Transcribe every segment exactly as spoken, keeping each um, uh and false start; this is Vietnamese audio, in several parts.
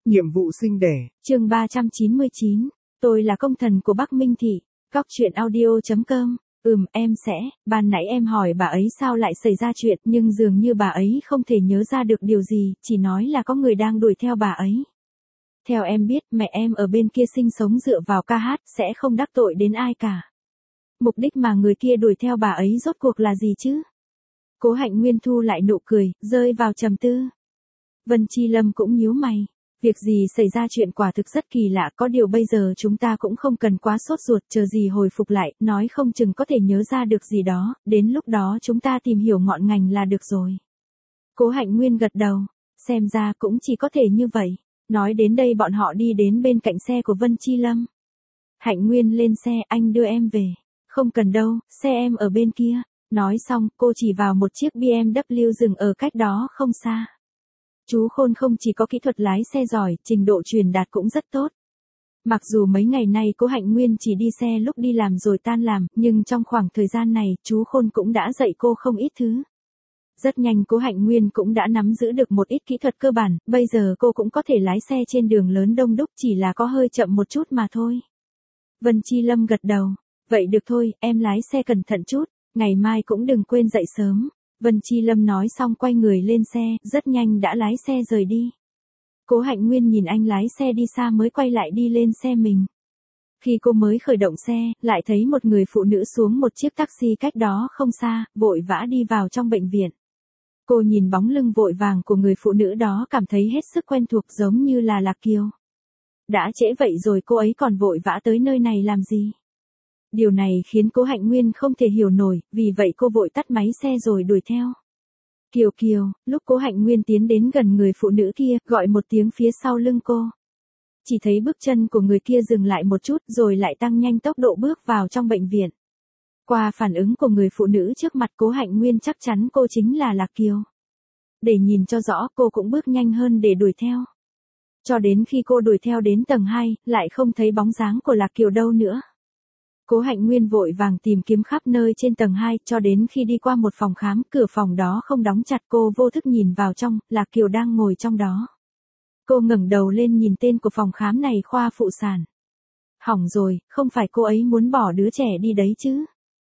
Nhiệm vụ sinh đẻ. Chương ba trăm chín mươi chín. Tôi là công thần của Bắc Minh Thị. Cóc truyện audio chấm com. Ừm, em sẽ, ban nãy em hỏi bà ấy sao lại xảy ra chuyện, nhưng dường như bà ấy không thể nhớ ra được điều gì, chỉ nói là có người đang đuổi theo bà ấy. Theo em biết, mẹ em ở bên kia sinh sống dựa vào ca hát, sẽ không đắc tội đến ai cả. Mục đích mà người kia đuổi theo bà ấy rốt cuộc là gì chứ? Cố Hạnh Nguyên thu lại nụ cười, rơi vào trầm tư. Vân Chi Lâm cũng nhíu mày. Việc gì xảy ra chuyện quả thực rất kỳ lạ, có điều bây giờ chúng ta cũng không cần quá sốt ruột, chờ gì hồi phục lại, nói không chừng có thể nhớ ra được gì đó, đến lúc đó chúng ta tìm hiểu ngọn ngành là được rồi. Cố Hạnh Nguyên gật đầu, xem ra cũng chỉ có thể như vậy. Nói đến đây bọn họ đi đến bên cạnh xe của Vân Chi Lâm. Hạnh Nguyên lên xe, anh đưa em về. Không cần đâu, xe em ở bên kia. Nói xong, cô chỉ vào một chiếc bê em vê dừng ở cách đó không xa. Chú Khôn không chỉ có kỹ thuật lái xe giỏi, trình độ truyền đạt cũng rất tốt. Mặc dù mấy ngày nay Cố Hạnh Nguyên chỉ đi xe lúc đi làm rồi tan làm, nhưng trong khoảng thời gian này, chú Khôn cũng đã dạy cô không ít thứ. Rất nhanh Cố Hạnh Nguyên cũng đã nắm giữ được một ít kỹ thuật cơ bản, bây giờ cô cũng có thể lái xe trên đường lớn đông đúc, chỉ là có hơi chậm một chút mà thôi. Vân Chi Lâm gật đầu, vậy được thôi, em lái xe cẩn thận chút, ngày mai cũng đừng quên dậy sớm. Vân Chi Lâm nói xong quay người lên xe, rất nhanh đã lái xe rời đi. Cố Hạnh Nguyên nhìn anh lái xe đi xa mới quay lại đi lên xe mình. Khi cô mới khởi động xe, lại thấy một người phụ nữ xuống một chiếc taxi cách đó không xa, vội vã đi vào trong bệnh viện. Cô nhìn bóng lưng vội vàng của người phụ nữ đó cảm thấy hết sức quen thuộc, giống như là Lạc Kiều. Đã trễ vậy rồi cô ấy còn vội vã tới nơi này làm gì? Điều này khiến Cố Hạnh Nguyên không thể hiểu nổi, vì vậy cô vội tắt máy xe rồi đuổi theo. Kiều Kiều, lúc Cố Hạnh Nguyên tiến đến gần người phụ nữ kia, gọi một tiếng phía sau lưng cô. Chỉ thấy bước chân của người kia dừng lại một chút rồi lại tăng nhanh tốc độ bước vào trong bệnh viện. Qua phản ứng của người phụ nữ trước mặt Cố Hạnh Nguyên chắc chắn cô chính là Lạc Kiều. Để nhìn cho rõ cô cũng bước nhanh hơn để đuổi theo. Cho đến khi cô đuổi theo đến tầng hai, lại không thấy bóng dáng của Lạc Kiều đâu nữa. Cố Hạnh Nguyên vội vàng tìm kiếm khắp nơi trên tầng hai, cho đến khi đi qua một phòng khám, cửa phòng đó không đóng chặt, cô vô thức nhìn vào trong, Lạc Kiều đang ngồi trong đó. Cô ngẩng đầu lên nhìn tên của phòng khám này, khoa phụ sản. Hỏng rồi, không phải cô ấy muốn bỏ đứa trẻ đi đấy chứ?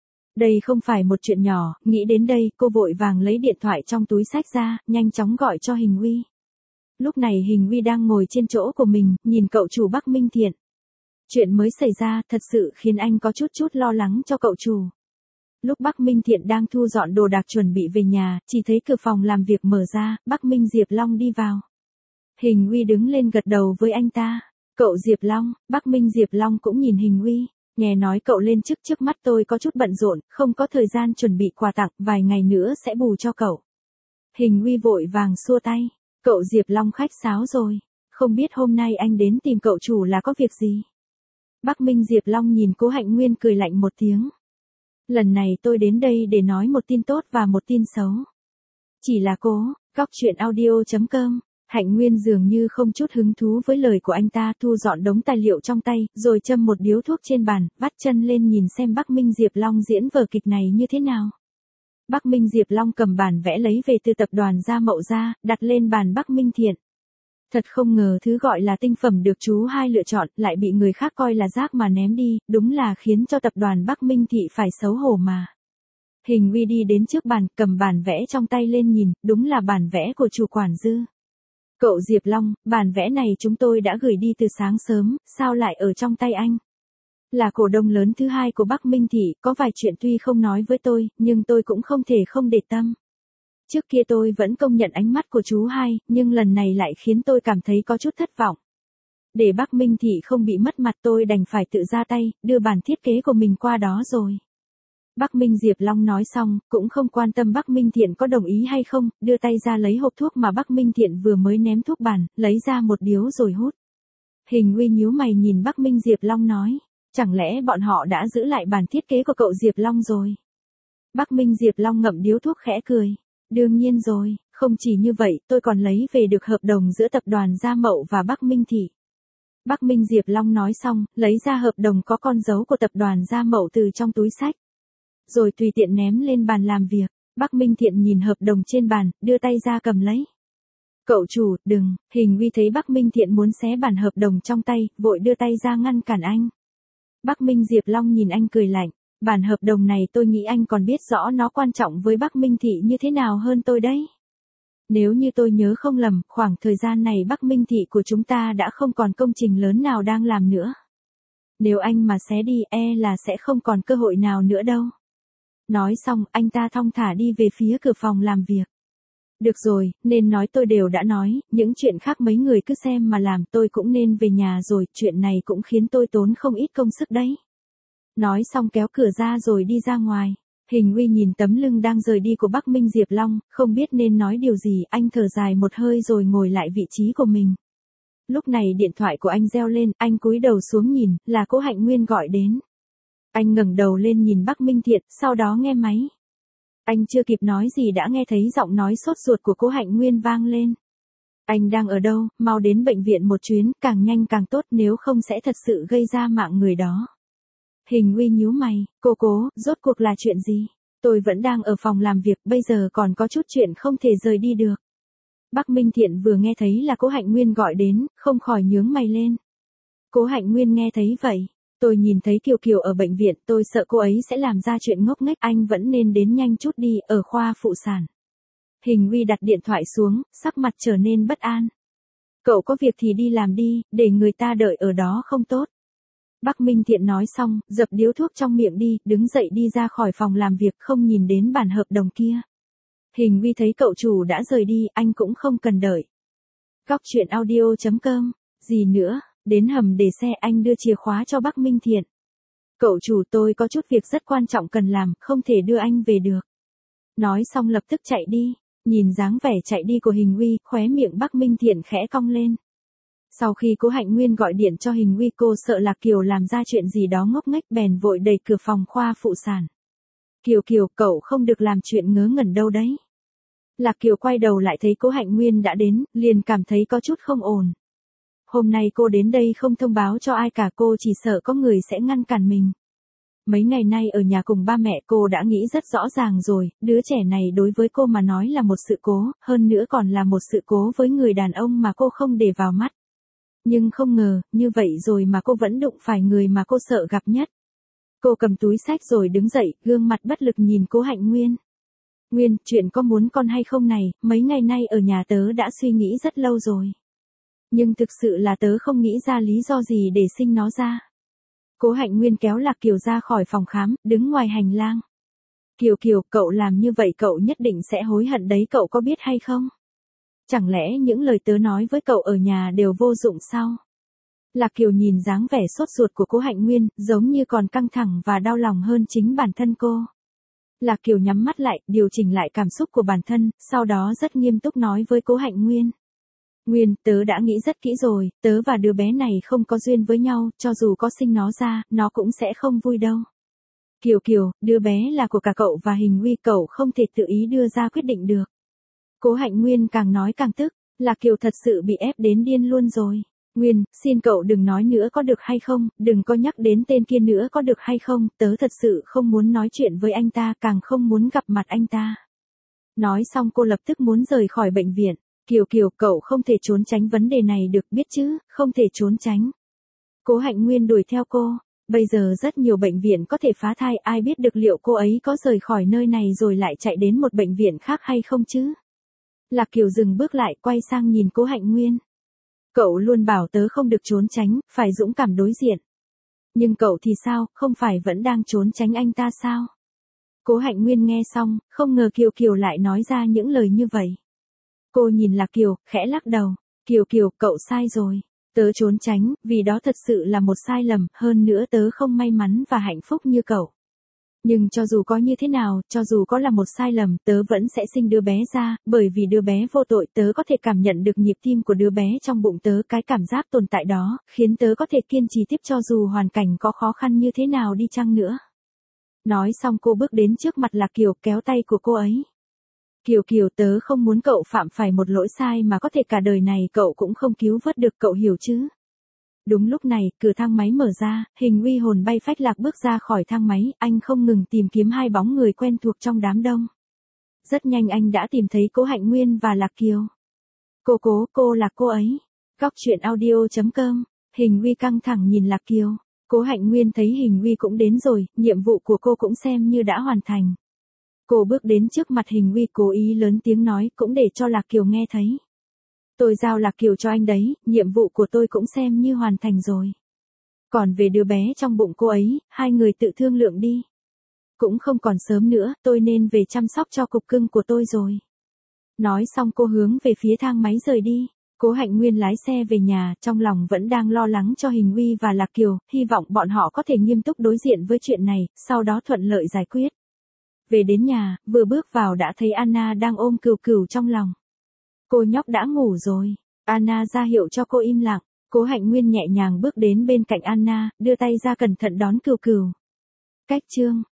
Đây không phải một chuyện nhỏ, nghĩ đến đây, cô vội vàng lấy điện thoại trong túi xách ra, nhanh chóng gọi cho Hình Uy. Lúc này Hình Uy đang ngồi trên chỗ của mình, nhìn cậu chủ Bắc Minh Thiện. Chuyện mới xảy ra thật sự khiến anh có chút chút lo lắng cho cậu chủ. Lúc Bắc Minh Thiện đang thu dọn đồ đạc chuẩn bị về nhà, chỉ thấy cửa phòng làm việc mở ra, Bắc Minh Diệp Long đi vào. Hình Uy đứng lên gật đầu với anh ta. Cậu Diệp Long, Bắc Minh Diệp Long cũng nhìn Hình Uy, nghe nói cậu lên chức, trước mắt tôi có chút bận rộn, không có thời gian chuẩn bị quà tặng, vài ngày nữa sẽ bù cho cậu. Hình Uy vội vàng xua tay. Cậu Diệp Long khách sáo rồi, không biết hôm nay anh đến tìm cậu chủ là có việc gì? Bắc Minh Diệp Long nhìn Cố Hạnh Nguyên cười lạnh một tiếng. Lần này tôi đến đây để nói một tin tốt và một tin xấu. Chỉ là cố, cóc truyện audio chấm com. Hạnh Nguyên dường như không chút hứng thú với lời của anh ta, thu dọn đống tài liệu trong tay, rồi châm một điếu thuốc trên bàn, vắt chân lên nhìn xem Bắc Minh Diệp Long diễn vở kịch này như thế nào. Bắc Minh Diệp Long cầm bản vẽ lấy về từ tập đoàn Gia Mậu ra, đặt lên bàn Bắc Minh Thiện. Thật không ngờ thứ gọi là tinh phẩm được chú hai lựa chọn, lại bị người khác coi là rác mà ném đi, đúng là khiến cho tập đoàn Bắc Minh Thị phải xấu hổ mà. Hình Uy đi đến trước bàn, cầm bản vẽ trong tay lên nhìn, đúng là bản vẽ của chủ quản Dư. Cậu Diệp Long, bản vẽ này chúng tôi đã gửi đi từ sáng sớm, sao lại ở trong tay anh? Là cổ đông lớn thứ hai của Bắc Minh Thị, có vài chuyện tuy không nói với tôi, nhưng tôi cũng không thể không để tâm. Trước kia tôi vẫn công nhận ánh mắt của chú hai, nhưng lần này lại khiến tôi cảm thấy có chút thất vọng. Để Bắc Minh Thị không bị mất mặt, tôi đành phải tự ra tay, đưa bản thiết kế của mình qua đó rồi. Bắc Minh Diệp Long nói xong, cũng không quan tâm Bắc Minh Thiện có đồng ý hay không, đưa tay ra lấy hộp thuốc mà Bắc Minh Thiện vừa mới ném thuốc bàn, lấy ra một điếu rồi hút. Hình Uy nhíu mày nhìn Bắc Minh Diệp Long nói, chẳng lẽ bọn họ đã giữ lại bản thiết kế của cậu Diệp Long rồi? Bắc Minh Diệp Long ngậm điếu thuốc khẽ cười. Đương nhiên rồi, không chỉ như vậy, tôi còn lấy về được hợp đồng giữa tập đoàn Gia Mậu và Bắc Minh Thị. Bắc Minh Diệp Long nói xong, lấy ra hợp đồng có con dấu của tập đoàn Gia Mậu từ trong túi xách. Rồi tùy tiện ném lên bàn làm việc. Bắc Minh Thiện nhìn hợp đồng trên bàn, đưa tay ra cầm lấy. Cậu chủ, đừng, Hình Uy thấy Bắc Minh Thiện muốn xé bản hợp đồng trong tay, vội đưa tay ra ngăn cản anh. Bắc Minh Diệp Long nhìn anh cười lạnh, bản hợp đồng này tôi nghĩ anh còn biết rõ nó quan trọng với Bắc Minh Thị như thế nào hơn tôi đấy. Nếu như tôi nhớ không lầm, khoảng thời gian này Bắc Minh Thị của chúng ta đã không còn công trình lớn nào đang làm nữa. Nếu anh mà xé đi, e là sẽ không còn cơ hội nào nữa đâu. Nói xong, anh ta thong thả đi về phía cửa phòng làm việc. Được rồi, nên nói tôi đều đã nói, những chuyện khác mấy người cứ xem mà làm, tôi cũng nên về nhà rồi, chuyện này cũng khiến tôi tốn không ít công sức đấy. Nói xong kéo cửa ra rồi đi ra ngoài. Hình Uy nhìn tấm lưng đang rời đi của Bắc Minh Diệp Long, không biết nên nói điều gì, anh thở dài một hơi rồi ngồi lại vị trí của mình. Lúc này điện thoại của anh reo lên, anh cúi đầu xuống nhìn, là Cố Hạnh Nguyên gọi đến. Anh ngẩng đầu lên nhìn Bắc Minh Thiện, sau đó nghe máy. Anh chưa kịp nói gì đã nghe thấy giọng nói sốt ruột của Cố Hạnh Nguyên vang lên. Anh đang ở đâu, mau đến bệnh viện một chuyến, càng nhanh càng tốt, nếu không sẽ thật sự gây ra mạng người đó. Hình Uy nhíu mày, cô Cố, rốt cuộc là chuyện gì? Tôi vẫn đang ở phòng làm việc, bây giờ còn có chút chuyện không thể rời đi được. Bắc Minh Thiện vừa nghe thấy là Cố Hạnh Nguyên gọi đến, không khỏi nhướng mày lên. Cố Hạnh Nguyên nghe thấy vậy. Tôi nhìn thấy Kiều Kiều ở bệnh viện, tôi sợ cô ấy sẽ làm ra chuyện ngốc nghếch, anh vẫn nên đến nhanh chút đi, ở khoa phụ sản. Hình Uy đặt điện thoại xuống, sắc mặt trở nên bất an. Cậu có việc thì đi làm đi, để người ta đợi ở đó không tốt. Bắc Minh Thiện nói xong, dập điếu thuốc trong miệng đi, đứng dậy đi ra khỏi phòng làm việc, không nhìn đến bản hợp đồng kia. Hình Uy thấy cậu chủ đã rời đi, anh cũng không cần đợi. Góc truyện audio chấm com, gì nữa, đến hầm để xe, anh đưa chìa khóa cho Bắc Minh Thiện. Cậu chủ, tôi có chút việc rất quan trọng cần làm, không thể đưa anh về được. Nói xong lập tức chạy đi, nhìn dáng vẻ chạy đi của Hình Uy, khóe miệng Bắc Minh Thiện khẽ cong lên. Sau khi Cố Hạnh Nguyên gọi điện cho Hình Uy, cô sợ Lạc Kiều làm ra chuyện gì đó ngốc nghếch, bèn vội đẩy cửa phòng khoa phụ sản. Kiều Kiều, cậu không được làm chuyện ngớ ngẩn đâu đấy. Lạc Kiều quay đầu lại thấy Cố Hạnh Nguyên đã đến, liền cảm thấy có chút không ổn. Hôm nay cô đến đây không thông báo cho ai cả, cô chỉ sợ có người sẽ ngăn cản mình. Mấy ngày nay ở nhà cùng ba mẹ, cô đã nghĩ rất rõ ràng rồi, đứa trẻ này đối với cô mà nói là một sự cố, hơn nữa còn là một sự cố với người đàn ông mà cô không để vào mắt. Nhưng không ngờ, như vậy rồi mà cô vẫn đụng phải người mà cô sợ gặp nhất. Cô cầm túi xách rồi đứng dậy, gương mặt bất lực nhìn Cố Hạnh Nguyên. Nguyên, chuyện có muốn con hay không này, mấy ngày nay ở nhà tớ đã suy nghĩ rất lâu rồi. Nhưng thực sự là tớ không nghĩ ra lý do gì để sinh nó ra. Cố Hạnh Nguyên kéo Lạc Kiều ra khỏi phòng khám, đứng ngoài hành lang. Kiều Kiều, cậu làm như vậy cậu nhất định sẽ hối hận đấy, cậu có biết hay không? Chẳng lẽ những lời tớ nói với cậu ở nhà đều vô dụng sao? Lạc Kiều nhìn dáng vẻ sốt ruột của Cố Hạnh Nguyên, giống như còn căng thẳng và đau lòng hơn chính bản thân cô. Lạc Kiều nhắm mắt lại, điều chỉnh lại cảm xúc của bản thân, sau đó rất nghiêm túc nói với Cố Hạnh Nguyên. Nguyên, tớ đã nghĩ rất kỹ rồi, tớ và đứa bé này không có duyên với nhau, cho dù có sinh nó ra, nó cũng sẽ không vui đâu. Kiều Kiều, đứa bé là của cả cậu và Hình Uy, cậu không thể tự ý đưa ra quyết định được. Cố Hạnh Nguyên càng nói càng tức, Lạc Kiều thật sự bị ép đến điên luôn rồi. Nguyên, xin cậu đừng nói nữa có được hay không, đừng có nhắc đến tên kia nữa có được hay không, tớ thật sự không muốn nói chuyện với anh ta, càng không muốn gặp mặt anh ta. Nói xong cô lập tức muốn rời khỏi bệnh viện. Kiều Kiều, cậu không thể trốn tránh vấn đề này được, biết chứ, không thể trốn tránh. Cố Hạnh Nguyên đuổi theo cô, bây giờ rất nhiều bệnh viện có thể phá thai, ai biết được liệu cô ấy có rời khỏi nơi này rồi lại chạy đến một bệnh viện khác hay không chứ. Lạc Kiều dừng bước lại, quay sang nhìn Cố Hạnh Nguyên. Cậu luôn bảo tớ không được trốn tránh, phải dũng cảm đối diện. Nhưng cậu thì sao, không phải vẫn đang trốn tránh anh ta sao? Cố Hạnh Nguyên nghe xong, không ngờ Kiều Kiều lại nói ra những lời như vậy. Cô nhìn Lạc Kiều, khẽ lắc đầu. Kiều Kiều, cậu sai rồi. Tớ trốn tránh, vì đó thật sự là một sai lầm, hơn nữa tớ không may mắn và hạnh phúc như cậu. Nhưng cho dù có như thế nào, cho dù có là một sai lầm, tớ vẫn sẽ sinh đứa bé ra, bởi vì đứa bé vô tội, tớ có thể cảm nhận được nhịp tim của đứa bé trong bụng tớ, cái cảm giác tồn tại đó, khiến tớ có thể kiên trì tiếp cho dù hoàn cảnh có khó khăn như thế nào đi chăng nữa. Nói xong cô bước đến trước mặt Lạc Kiều, kéo tay của cô ấy. Kiều Kiều, tớ không muốn cậu phạm phải một lỗi sai mà có thể cả đời này cậu cũng không cứu vớt được, cậu hiểu chứ? Đúng lúc này, cửa thang máy mở ra, Hình Uy hồn bay phách lạc bước ra khỏi thang máy, anh không ngừng tìm kiếm hai bóng người quen thuộc trong đám đông. Rất nhanh anh đã tìm thấy Cố Hạnh Nguyên và Lạc Kiều. Cô cố, cô là cô ấy. Góc chuyện audio chấm com. Hình Huy căng thẳng nhìn Lạc Kiều. Cố Hạnh Nguyên thấy Hình Huy cũng đến rồi, nhiệm vụ của cô cũng xem như đã hoàn thành. Cô bước đến trước mặt Hình Huy cố ý lớn tiếng nói cũng để cho Lạc Kiều nghe thấy. Tôi giao Lạc Kiều cho anh đấy, nhiệm vụ của tôi cũng xem như hoàn thành rồi. Còn về đứa bé trong bụng cô ấy, hai người tự thương lượng đi. Cũng không còn sớm nữa, tôi nên về chăm sóc cho cục cưng của tôi rồi. Nói xong cô hướng về phía thang máy rời đi. Cố Hạnh Nguyên lái xe về nhà, trong lòng vẫn đang lo lắng cho Hình Huy và Lạc Kiều, hy vọng bọn họ có thể nghiêm túc đối diện với chuyện này, sau đó thuận lợi giải quyết. Về đến nhà, vừa bước vào đã thấy Anna đang ôm Cừu Cừu trong lòng. Cô nhóc đã ngủ rồi. Anna ra hiệu cho cô im lặng. Cố Hạnh Nguyên nhẹ nhàng bước đến bên cạnh Anna, đưa tay ra cẩn thận đón Cừu Cừu. Cách chương